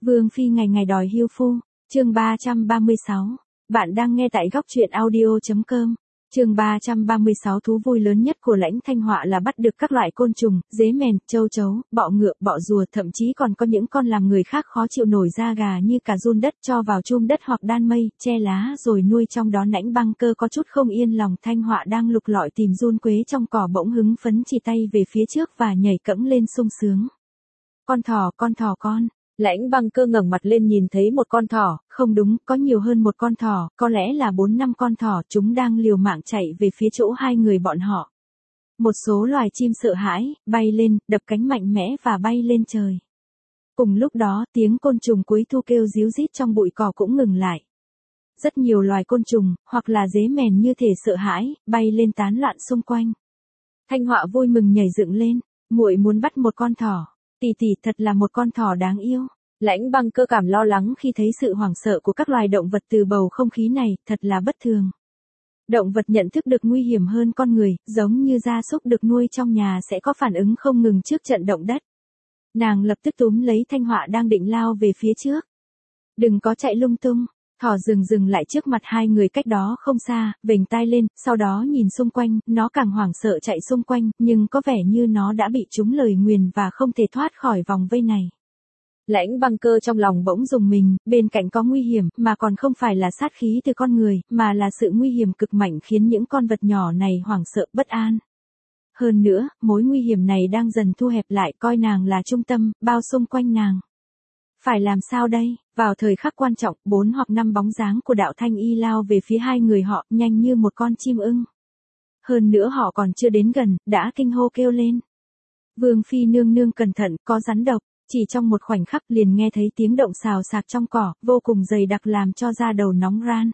Vương Phi ngày ngày đòi hưu phu, chương 336. Bạn đang nghe tại góc truyện audio.com. Chương 336 thú vui lớn nhất của Lãnh Thanh Họa là bắt được các loại côn trùng, dế mèn, châu chấu, bọ ngựa, bọ rùa, thậm chí còn có những con làm người khác khó chịu nổi da gà như cả giun đất cho vào chum đất hoặc đan mây, che lá rồi nuôi trong đó. Lãnh Băng Cơ có chút không yên lòng. Thanh Họa đang lục lọi tìm giun quế trong cỏ bỗng hứng phấn chỉ tay về phía trước và nhảy cẫng lên sung sướng. Con thỏ con. Lãnh Băng Cơ ngẩng mặt lên nhìn thấy một con thỏ, không đúng, có nhiều hơn một con thỏ, có lẽ là 4-5 con thỏ, chúng đang liều mạng chạy về phía chỗ hai người bọn họ. Một số loài chim sợ hãi, bay lên, đập cánh mạnh mẽ và bay lên trời. Cùng lúc đó, tiếng côn trùng cuối thu kêu ríu rít trong bụi cỏ cũng ngừng lại. Rất nhiều loài côn trùng, hoặc là dế mèn như thể sợ hãi, bay lên tán loạn xung quanh. Thanh Họa vui mừng nhảy dựng lên, muội muốn bắt một con thỏ. Tỷ thật là một con thỏ đáng yêu. Lãnh Băng Cơ cảm lo lắng khi thấy sự hoảng sợ của các loài động vật từ bầu không khí này, thật là bất thường. Động vật nhận thức được nguy hiểm hơn con người, giống như gia súc được nuôi trong nhà sẽ có phản ứng không ngừng trước trận động đất. Nàng lập tức túm lấy Thanh Họa đang định lao về phía trước. Đừng có chạy lung tung. Thỏ dừng lại trước mặt hai người cách đó không xa, vểnh tai lên, sau đó nhìn xung quanh, nó càng hoảng sợ chạy xung quanh, nhưng có vẻ như nó đã bị trúng lời nguyền và không thể thoát khỏi vòng vây này. Lãnh Băng Cơ trong lòng bỗng rùng mình, bên cạnh có nguy hiểm, mà còn không phải là sát khí từ con người, mà là sự nguy hiểm cực mạnh khiến những con vật nhỏ này hoảng sợ bất an. Hơn nữa, mối nguy hiểm này đang dần thu hẹp lại, coi nàng là trung tâm, bao xung quanh nàng. Phải làm sao đây? Vào thời khắc quan trọng, 4 hoặc 5 bóng dáng của Đạo Thanh Y lao về phía hai người họ, nhanh như một con chim ưng. Hơn nữa họ còn chưa đến gần, đã kinh hô kêu lên. Vương Phi nương nương cẩn thận, có rắn độc. Chỉ trong một khoảnh khắc liền nghe thấy tiếng động xào xạc trong cỏ, vô cùng dày đặc làm cho da đầu nóng ran.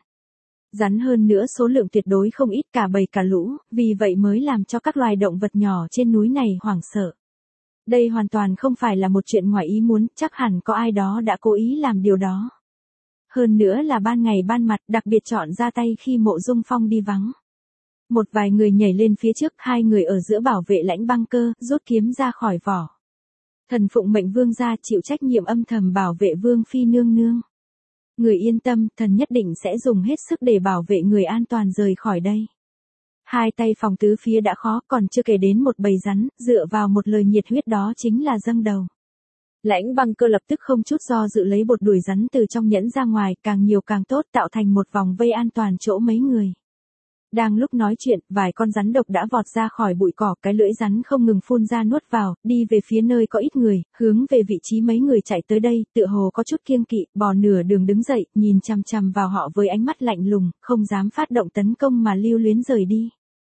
Rắn hơn nữa số lượng tuyệt đối không ít, cả bầy cả lũ, vì vậy mới làm cho các loài động vật nhỏ trên núi này hoảng sợ. Đây hoàn toàn không phải là một chuyện ngoài ý muốn, chắc hẳn có ai đó đã cố ý làm điều đó. Hơn nữa là ban ngày ban mặt, đặc biệt chọn ra tay khi Mộ Dung Phong đi vắng. Một vài người nhảy lên phía trước, hai người ở giữa bảo vệ Lãnh Băng Cơ, rút kiếm ra khỏi vỏ. Thần phụng mệnh vương gia, chịu trách nhiệm âm thầm bảo vệ Vương Phi nương nương. Người yên tâm, thần nhất định sẽ dùng hết sức để bảo vệ người an toàn rời khỏi đây. Hai tay phòng tứ phía đã khó, còn chưa kể đến một bầy rắn, dựa vào một lời nhiệt huyết đó chính là dâng đầu. Lãnh Băng Cơ lập tức không chút do dự lấy bột đuổi rắn từ trong nhẫn ra ngoài, càng nhiều càng tốt, tạo thành một vòng vây an toàn chỗ mấy người. Đang lúc nói chuyện, vài con rắn độc đã vọt ra khỏi bụi cỏ, cái lưỡi rắn không ngừng phun ra nuốt vào, đi về phía nơi có ít người, hướng về vị trí mấy người chạy tới đây, tựa hồ có chút kiêng kỵ, bò nửa đường đứng dậy, nhìn chằm chằm vào họ với ánh mắt lạnh lùng, không dám phát động tấn công mà lưu luyến rời đi.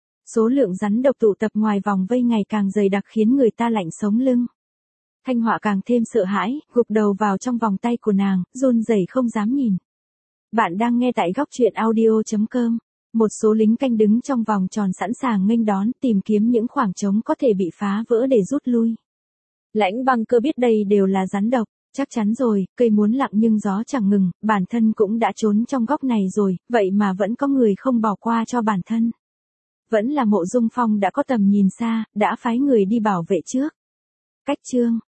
Số lượng rắn độc tụ tập ngoài vòng vây ngày càng dày đặc khiến người ta lạnh sống lưng. Thanh Họa càng thêm sợ hãi, gục đầu vào trong vòng tay của nàng, run rẩy không dám nhìn. Bạn đang nghe tại góc truyện audio.com. Một số lính canh đứng trong vòng tròn sẵn sàng nghênh đón, tìm kiếm những khoảng trống có thể bị phá vỡ để rút lui. Lãnh Băng Cơ biết đây đều là rắn độc, chắc chắn rồi, cây muốn lặng nhưng gió chẳng ngừng, bản thân cũng đã trốn trong góc này rồi, vậy mà vẫn có người không bỏ qua cho bản thân. Vẫn là Mộ Dung Phong đã có tầm nhìn xa, đã phái người đi bảo vệ trước. Cách chương